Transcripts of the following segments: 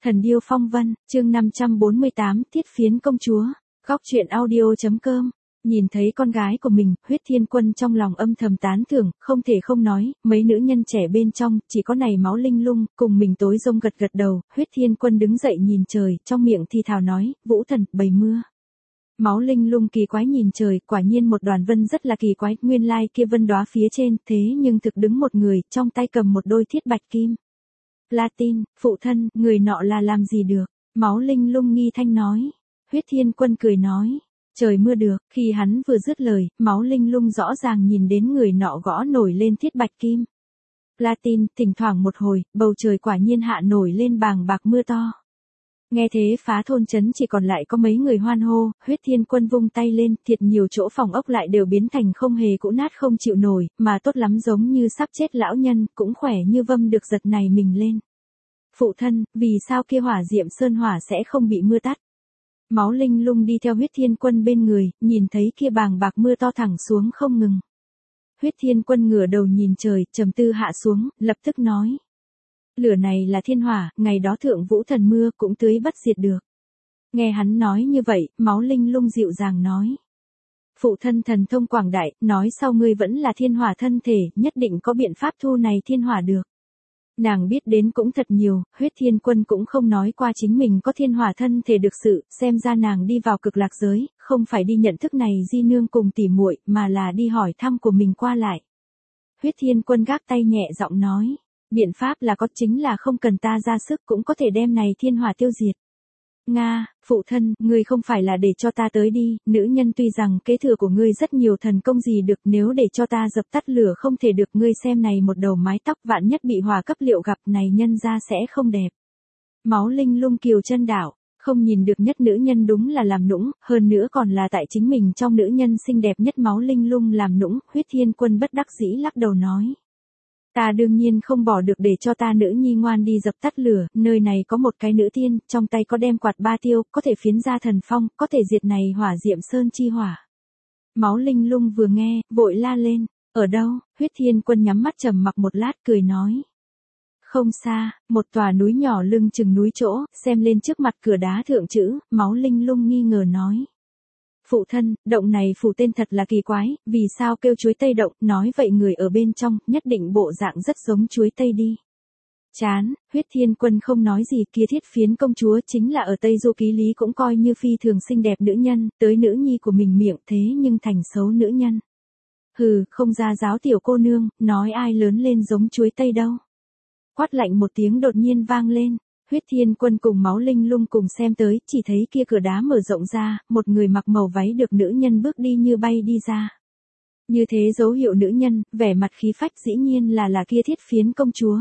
Thần điêu phong vân, chương 548, Thiết phiến công chúa. Góc truyện audio.com. Nhìn thấy con gái của mình, Huyết Thiên Quân trong lòng âm thầm tán thưởng, không thể không nói, mấy nữ nhân trẻ bên trong, chỉ có này Máu Linh Lung, cùng mình tối rông gật gật đầu. Huyết Thiên Quân đứng dậy nhìn trời, trong miệng thì thào nói, Vũ thần, bày mưa. Máu Linh Lung kỳ quái nhìn trời, quả nhiên một đoàn vân rất là kỳ quái, nguyên lai kia vân đóa phía trên, thế nhưng thực đứng một người, trong tay cầm một đôi thiết bạch kim. Latin, phụ thân, người nọ là làm gì được? Máu Linh Lung nghi thanh nói. Huyết Thiên Quân cười nói. Trời mưa được, khi hắn vừa dứt lời, Máu Linh Lung rõ ràng nhìn đến người nọ gõ nổi lên thiết bạch kim. Latin, thỉnh thoảng một hồi, bầu trời quả nhiên hạ nổi lên bàng bạc mưa to. Nghe thế phá thôn trấn chỉ còn lại có mấy người hoan hô, Huyết Thiên Quân vung tay lên, thiệt nhiều chỗ phòng ốc lại đều biến thành không hề cũ nát không chịu nổi, mà tốt lắm giống như sắp chết lão nhân, cũng khỏe như vâm được giật này mình lên. Phụ thân, vì sao kia hỏa diệm sơn hỏa sẽ không bị mưa tắt? Máu Linh Lung đi theo Huyết Thiên Quân bên người, nhìn thấy kia bàng bạc mưa to thẳng xuống không ngừng. Huyết Thiên Quân ngửa đầu nhìn trời, trầm tư hạ xuống, lập tức nói. Lửa này là thiên hỏa, ngày đó thượng vũ thần mưa cũng tưới bất diệt được. Nghe hắn nói như vậy, Máu Linh Lung dịu dàng nói. Phụ thân thần thông quảng đại, nói sau ngươi vẫn là thiên hỏa thân thể, nhất định có biện pháp thu này thiên hỏa được. Nàng biết đến cũng thật nhiều, Huyết Thiên Quân cũng không nói qua chính mình có thiên hỏa thân thể được sự, xem ra nàng đi vào cực lạc giới, không phải đi nhận thức này di nương cùng tỉ muội, mà là đi hỏi thăm của mình qua lại. Huyết Thiên Quân gác tay nhẹ giọng nói. Biện pháp là có, chính là không cần ta ra sức cũng có thể đem này thiên hỏa tiêu diệt. Nga, phụ thân, ngươi không phải là để cho ta tới đi, nữ nhân tuy rằng kế thừa của ngươi rất nhiều thần công gì được, nếu để cho ta dập tắt lửa không thể được, ngươi xem này một đầu mái tóc vạn nhất bị hỏa cấp liệu gặp này nhân ra sẽ không đẹp. Máu Linh Lung kiều chân đảo, không nhìn được nhất nữ nhân đúng là làm nũng, hơn nữa còn là tại chính mình trong nữ nhân xinh đẹp nhất. Máu Linh Lung làm nũng, Huyết Thiên Quân bất đắc dĩ lắc đầu nói. Ta đương nhiên không bỏ được để cho ta nữ nhi ngoan đi dập tắt lửa, nơi này có một cái nữ tiên, trong tay có đem quạt ba tiêu, có thể phiến ra thần phong, có thể diệt này hỏa diệm sơn chi hỏa. Máu Linh Lung vừa nghe, vội la lên, ở đâu? Huyết Thiên Quân nhắm mắt trầm mặc một lát cười nói. Không xa, một tòa núi nhỏ lưng chừng núi chỗ, xem lên trước mặt cửa đá thượng chữ, Máu Linh Lung nghi ngờ nói. Phụ thân, động này phủ tên thật là kỳ quái, vì sao kêu chuối tây động, nói vậy người ở bên trong, nhất định bộ dạng rất giống chuối tây đi. Chán, Huyết Thiên Quân không nói gì, kia Thiết phiến công chúa chính là ở Tây Du Ký Lý cũng coi như phi thường xinh đẹp nữ nhân, tới nữ nhi của mình miệng thế nhưng thành xấu nữ nhân. Hừ, không ra giáo tiểu cô nương, nói ai lớn lên giống chuối tây đâu. Quát lạnh một tiếng đột nhiên vang lên. Huyết Thiên Quân cùng Máu Linh Lung cùng xem tới, chỉ thấy kia cửa đá mở rộng ra, một người mặc màu váy được nữ nhân bước đi như bay đi ra. Như thế dấu hiệu nữ nhân, vẻ mặt khí phách dĩ nhiên là kia Thiết phiến công chúa.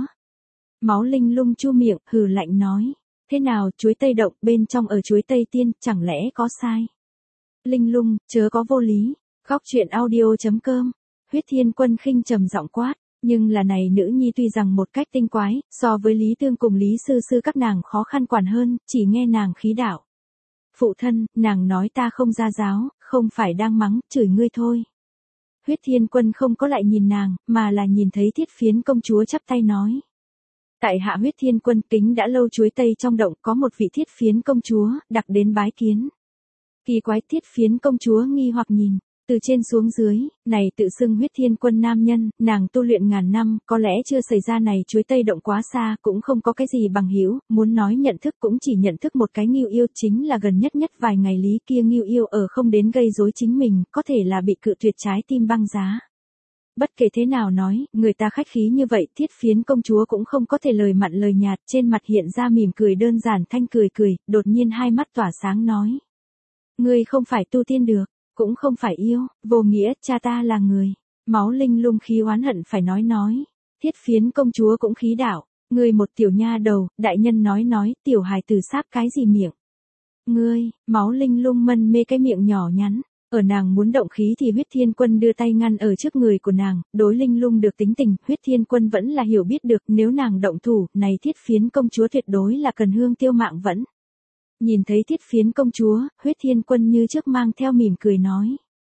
Máu Linh Lung chu miệng, hừ lạnh nói. Thế nào, chuối tây động, bên trong ở chuối tây tiên, chẳng lẽ có sai? Linh Lung, chớ có vô lý. Góc truyện audio.com. Huyết Thiên Quân khinh trầm giọng quát. Nhưng là này nữ nhi tuy rằng một cách tinh quái, so với Lý Tương cùng Lý Sư Sư các nàng khó khăn quản hơn, chỉ nghe nàng khí đạo. Phụ thân, nàng nói ta không ra giáo, không phải đang mắng, chửi ngươi thôi. Huyết Thiên Quân không có lại nhìn nàng, mà là nhìn thấy Thiết phiến công chúa chắp tay nói. Tại hạ Huyết Thiên Quân kính đã lâu chuối tây trong động có một vị Thiết phiến công chúa, đặc đến bái kiến. Kỳ quái Thiết phiến công chúa nghi hoặc nhìn. Từ trên xuống dưới, này tự xưng Huyết Thiên Quân nam nhân, nàng tu luyện ngàn năm, có lẽ chưa xảy ra này chuối tây động quá xa, cũng không có cái gì bằng hữu, muốn nói nhận thức cũng chỉ nhận thức một cái Ngưu Yêu, chính là gần nhất vài ngày lý kia Ngưu Yêu ở không đến gây rối chính mình, có thể là bị cự tuyệt trái tim băng giá. Bất kể thế nào nói, người ta khách khí như vậy, Thiết phiến công chúa cũng không có thể lời mặn lời nhạt, trên mặt hiện ra mỉm cười đơn giản thanh cười, đột nhiên hai mắt tỏa sáng nói. Ngươi không phải tu tiên được. Cũng không phải yêu, vô nghĩa, cha ta là người. Máu Linh Lung khí oán hận phải nói. Thiết phiến công chúa cũng khí đảo. Ngươi một tiểu nha đầu, đại nhân nói, tiểu hài tử sáp cái gì miệng. Ngươi, Máu Linh Lung mân mê cái miệng nhỏ nhắn. Ở nàng muốn động khí thì Huyết Thiên Quân đưa tay ngăn ở trước người của nàng, đối Linh Lung được tính tình, Huyết Thiên Quân vẫn là hiểu biết được, nếu nàng động thủ, này Thiết phiến công chúa tuyệt đối là cần hương tiêu mạng vẫn. Nhìn thấy Thiết phiến công chúa, Huyết Thiên Quân như trước mang theo mỉm cười nói.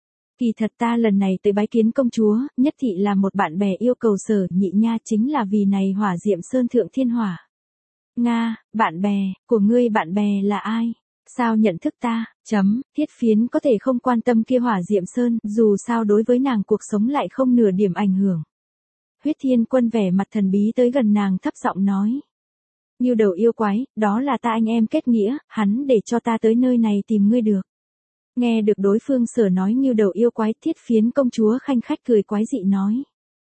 Kỳ thật ta lần này tới bái kiến công chúa, nhất thị là một bạn bè yêu cầu Sở Nhị nha chính là vì này hỏa diệm sơn thượng thiên hỏa. Nga, bạn bè, của ngươi bạn bè là ai? Sao nhận thức ta? Thiết phiến có thể không quan tâm kia Hỏa Diệm Sơn, dù sao đối với nàng cuộc sống lại không nửa điểm ảnh hưởng. Huyết Thiên Quân vẻ mặt thần bí tới gần nàng thấp giọng nói. Ngưu đầu yêu quái, đó là ta anh em kết nghĩa, hắn để cho ta tới nơi này tìm ngươi được. Nghe được đối phương sở nói ngưu đầu yêu quái, Thiết phiến công chúa khanh khách cười quái dị nói.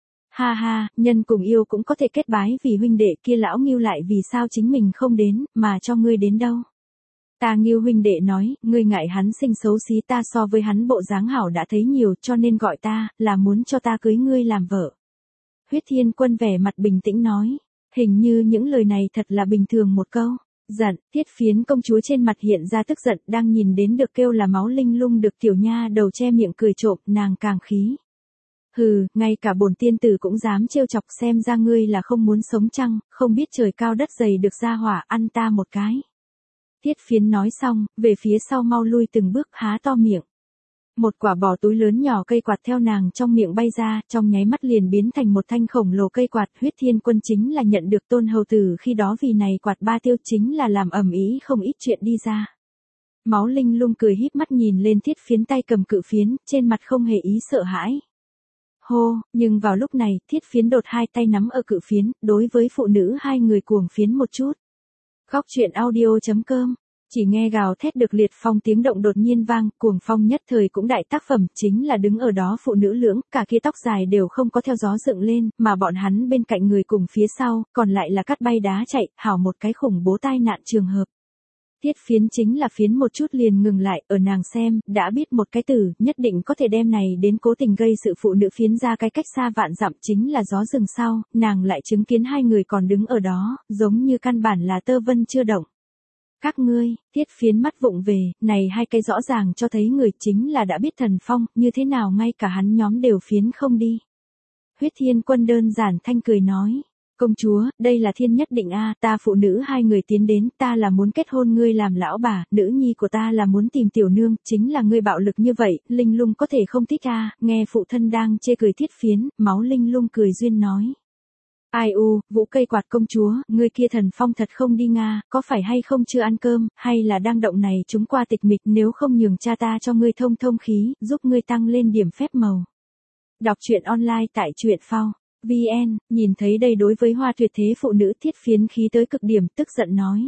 Ha ha, nhân cùng yêu cũng có thể kết bái vì huynh đệ, kia lão Ngưu lại vì sao chính mình không đến, mà cho ngươi đến đâu. Ta Ngưu huynh đệ nói, ngươi ngại hắn sinh xấu xí, ta so với hắn bộ dáng hảo đã thấy nhiều, cho nên gọi ta, là muốn cho ta cưới ngươi làm vợ. Huyết Thiên Quân vẻ mặt bình tĩnh nói, hình như những lời này thật là bình thường một câu. Giận, Thiết phiến công chúa trên mặt hiện ra tức giận, đang nhìn đến được kêu là Máu Linh Lung được tiểu nha đầu che miệng cười trộm, nàng càng khí. Hừ, ngay cả bổn tiên tử cũng dám trêu chọc, xem ra ngươi là không muốn sống chăng, không biết trời cao đất dày được ra hỏa, ăn ta một cái. Thiết phiến nói xong, về phía sau mau lui từng bước, há to miệng. Một quả bò túi lớn nhỏ cây quạt theo nàng trong miệng bay ra, trong nháy mắt liền biến thành một thanh khổng lồ cây quạt. Huyết Thiên Quân chính là nhận được Tôn hầu tử khi đó vì này quạt ba tiêu chính là làm ầm ĩ không ít chuyện đi ra. Máu Linh Lung cười híp mắt nhìn lên thiết phiến tay cầm cự phiến, trên mặt không hề ý sợ hãi. Hô, nhưng vào lúc này, thiết phiến đột hai tay nắm ở cự phiến, đối với phụ nữ hai người cuồng phiến một chút. Góc truyện audio.com. Chỉ nghe gào thét được liệt phong tiếng động đột nhiên vang, cuồng phong nhất thời cũng đại tác phẩm, chính là đứng ở đó phụ nữ lưỡng, cả kia tóc dài đều không có theo gió dựng lên, mà bọn hắn bên cạnh người cùng phía sau, còn lại là cắt bay đá chạy, hảo một cái khủng bố tai nạn trường hợp. Thiết phiến chính là phiến một chút liền ngừng lại, ở nàng xem, đã biết một cái từ, nhất định có thể đem này đến cố tình gây sự phụ nữ phiến ra cái cách xa vạn dặm chính là gió rừng sau, nàng lại chứng kiến hai người còn đứng ở đó, giống như căn bản là tơ vân chưa động. Các ngươi, thiết phiến mắt vụng về, này hai cái rõ ràng cho thấy người chính là đã biết thần phong, như thế nào ngay cả hắn nhóm đều phiến không đi. Huyết Thiên Quân đơn giản thanh cười nói. Công chúa, đây là thiên nhất định a, ta phụ nữ hai người tiến đến, ta là muốn kết hôn ngươi làm lão bà, nữ nhi của ta là muốn tìm tiểu nương, chính là ngươi bạo lực như vậy, Linh Lung có thể không thích a. Nghe phụ thân đang chê cười thiết phiến, Máu Linh Lung cười duyên nói. Ai u, vũ cây quạt công chúa, ngươi kia thần phong thật không đi Nga, có phải hay không chưa ăn cơm, hay là đang động này chúng qua tịch mịch, nếu không nhường cha ta cho ngươi thông thông khí, giúp ngươi tăng lên điểm phép màu. Đọc truyện online tại truyện phao. VN, nhìn thấy đây đối với hoa tuyệt thế phụ nữ thiết phiến khí tới cực điểm, tức giận nói.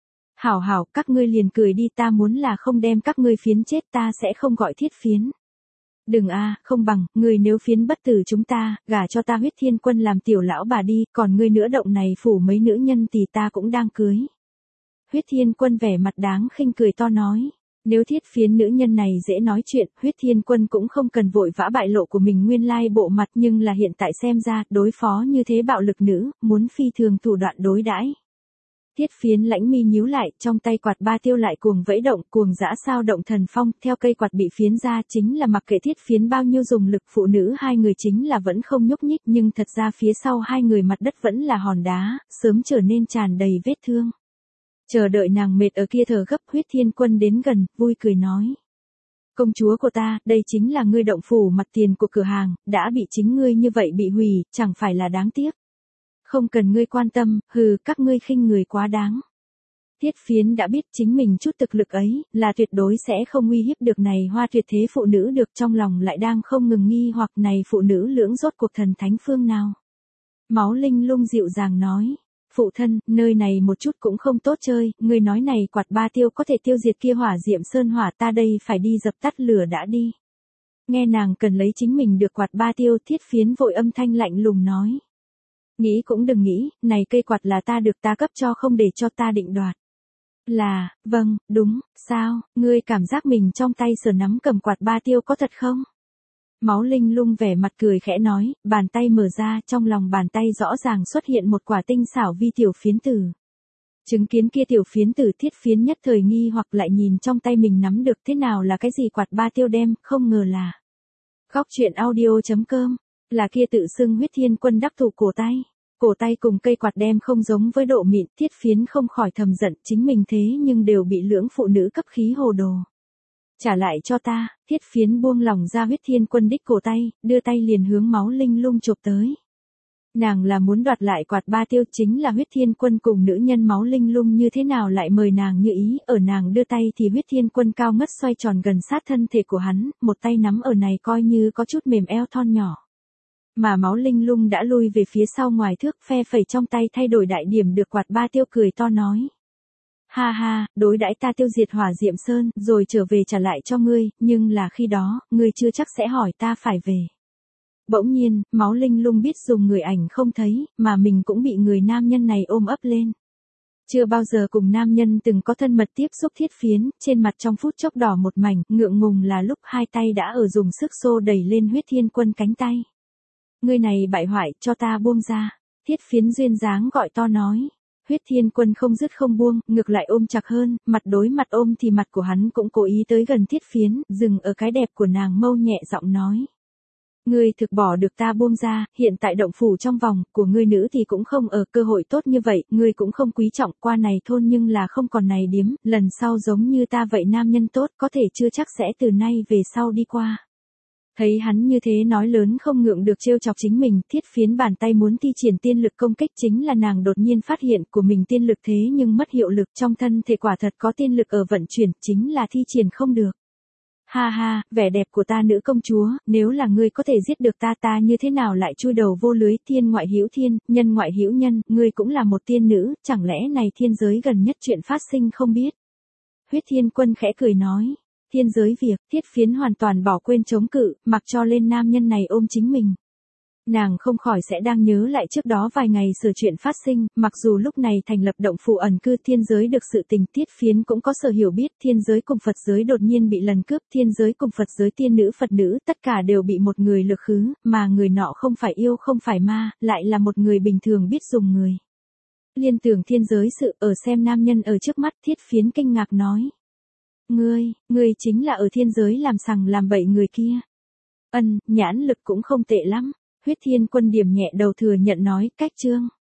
Hảo hảo, các ngươi liền cười đi, ta muốn là không đem các ngươi phiến chết ta sẽ không gọi thiết phiến. Đừng a, không bằng, ngươi nếu phiến bất tử chúng ta, gả cho ta Huyết Thiên Quân làm tiểu lão bà đi, còn ngươi nữa động này phủ mấy nữ nhân thì ta cũng đang cưới. Huyết Thiên Quân vẻ mặt đáng khinh cười to nói. Nếu thiết phiến nữ nhân này dễ nói chuyện, Huyết Thiên Quân cũng không cần vội vã bại lộ của mình nguyên lai bộ mặt, nhưng là hiện tại xem ra, đối phó như thế bạo lực nữ, muốn phi thường thủ đoạn đối đãi. Thiết phiến lãnh mi nhíu lại, trong tay quạt ba tiêu lại cuồng vẫy động, cuồng dã sao động thần phong, theo cây quạt bị phiến ra chính là mặc kệ thiết phiến bao nhiêu dùng lực, phụ nữ hai người chính là vẫn không nhúc nhích, nhưng thật ra phía sau hai người mặt đất vẫn là hòn đá, sớm trở nên tràn đầy vết thương. Chờ đợi nàng mệt ở kia thở gấp, Huyết Thiên Quân đến gần, vui cười nói. Công chúa của ta, đây chính là ngươi động phủ mặt tiền của cửa hàng, đã bị chính ngươi như vậy bị hủy, chẳng phải là đáng tiếc. Không cần ngươi quan tâm, hừ, các ngươi khinh người quá đáng. Thiết phiến đã biết chính mình chút thực lực ấy, là tuyệt đối sẽ không uy hiếp được này hoa tuyệt thế phụ nữ được, trong lòng lại đang không ngừng nghi hoặc này phụ nữ lưỡng rốt cuộc thần thánh phương nào. Máu Linh Lung dịu dàng nói. Phụ thân, nơi này một chút cũng không tốt chơi, người nói này quạt ba tiêu có thể tiêu diệt kia Hỏa Diệm Sơn hỏa, ta đây phải đi dập tắt lửa đã đi. Nghe nàng cần lấy chính mình được quạt ba tiêu, thiết phiến vội âm thanh lạnh lùng nói. Nghĩ cũng đừng nghĩ, này cây quạt là ta được ta cấp cho không để cho ta định đoạt. Là, vâng, đúng, sao, ngươi cảm giác mình trong tay sờ nắm cầm quạt ba tiêu có thật không? Máu Linh Lung vẻ mặt cười khẽ nói, bàn tay mở ra, trong lòng bàn tay rõ ràng xuất hiện một quả tinh xảo vi tiểu phiến tử. Chứng kiến kia tiểu phiến tử, thiết phiến nhất thời nghi hoặc lại nhìn trong tay mình nắm được thế nào là cái gì quạt ba tiêu đem, không ngờ là. Góc truyện audio.com, là kia tự xưng Huyết Thiên Quân đắc thủ cổ tay. Cổ tay cùng cây quạt đem không giống với độ mịn, thiết phiến không khỏi thầm giận chính mình thế nhưng đều bị lưỡng phụ nữ cấp khí hồ đồ. Trả lại cho ta, thiết phiến buông lỏng ra Huyết Thiên Quân đích cổ tay, đưa tay liền hướng Máu Linh Lung chộp tới. Nàng là muốn đoạt lại quạt ba tiêu, chính là huyết thiên quân cùng nữ nhân máu linh lung như thế nào lại mời nàng như ý, ở nàng đưa tay thì huyết thiên quân cao ngất xoay tròn gần sát thân thể của hắn, một tay nắm ở này coi như có chút mềm eo thon nhỏ. Mà máu linh lung đã lui về phía sau ngoài thước, phe phẩy trong tay thay đổi đại điểm được quạt ba tiêu, cười to nói. Ha ha, đối đãi ta tiêu diệt hỏa diệm sơn, rồi trở về trả lại cho ngươi, nhưng là khi đó, ngươi chưa chắc sẽ hỏi ta phải về. Bỗng nhiên, máu linh lung biết dùng người ảnh không thấy, mà mình cũng bị người nam nhân này ôm ấp lên. Chưa bao giờ cùng nam nhân từng có thân mật tiếp xúc, thiết phiến, trên mặt trong phút chốc đỏ một mảnh, ngượng ngùng là lúc hai tay đã ở dùng sức xô đẩy lên huyết thiên quân cánh tay. Ngươi này bại hoại, cho ta buông ra. Thiết phiến duyên dáng gọi to nói. Huyết thiên quân không dứt không buông, ngược lại ôm chặt hơn, mặt đối mặt ôm thì mặt của hắn cũng cố ý tới gần thiết phiến, dừng ở cái đẹp của nàng mâu, nhẹ giọng nói. Ngươi thực bỏ được ta buông ra, hiện tại động phủ trong vòng của ngươi nữ thì cũng không ở, cơ hội tốt như vậy, ngươi cũng không quý trọng, qua này thôn nhưng là không còn này điếm, lần sau giống như ta vậy nam nhân tốt, có thể chưa chắc sẽ từ nay về sau đi qua. Thấy hắn như thế nói lớn không ngượng được trêu chọc chính mình, thiết phiến bàn tay muốn thi triển tiên lực công kích, chính là nàng đột nhiên phát hiện của mình tiên lực thế nhưng mất hiệu lực, trong thân thể quả thật có tiên lực ở vận chuyển, chính là thi triển không được. Ha ha, vẻ đẹp của ta nữ công chúa, nếu là ngươi có thể giết được ta, ta như thế nào lại chui đầu vô lưới, thiên ngoại hữu thiên, nhân ngoại hữu nhân, ngươi cũng là một tiên nữ, chẳng lẽ này thiên giới gần nhất chuyện phát sinh không biết. Huyết thiên quân khẽ cười nói. Thiên giới việc, thiết phiến hoàn toàn bỏ quên chống cự, mặc cho lên nam nhân này ôm chính mình. Nàng không khỏi sẽ đang nhớ lại trước đó vài ngày sự chuyện phát sinh, mặc dù lúc này thành lập động phủ ẩn cư thiên giới được sự tình, thiết phiến cũng có sở hiểu biết, thiên giới cùng Phật giới đột nhiên bị lần cướp, thiên giới cùng Phật giới tiên nữ Phật nữ, tất cả đều bị một người lược khứ, mà người nọ không phải yêu không phải ma, lại là một người bình thường biết dùng người. Liên tưởng thiên giới sự, ở xem nam nhân ở trước mắt, thiết phiến kinh ngạc nói. Ngươi chính là ở thiên giới làm sằng làm bậy người kia. Nhãn lực cũng không tệ lắm. Huyết thiên quân điểm nhẹ đầu thừa nhận nói, cách chương.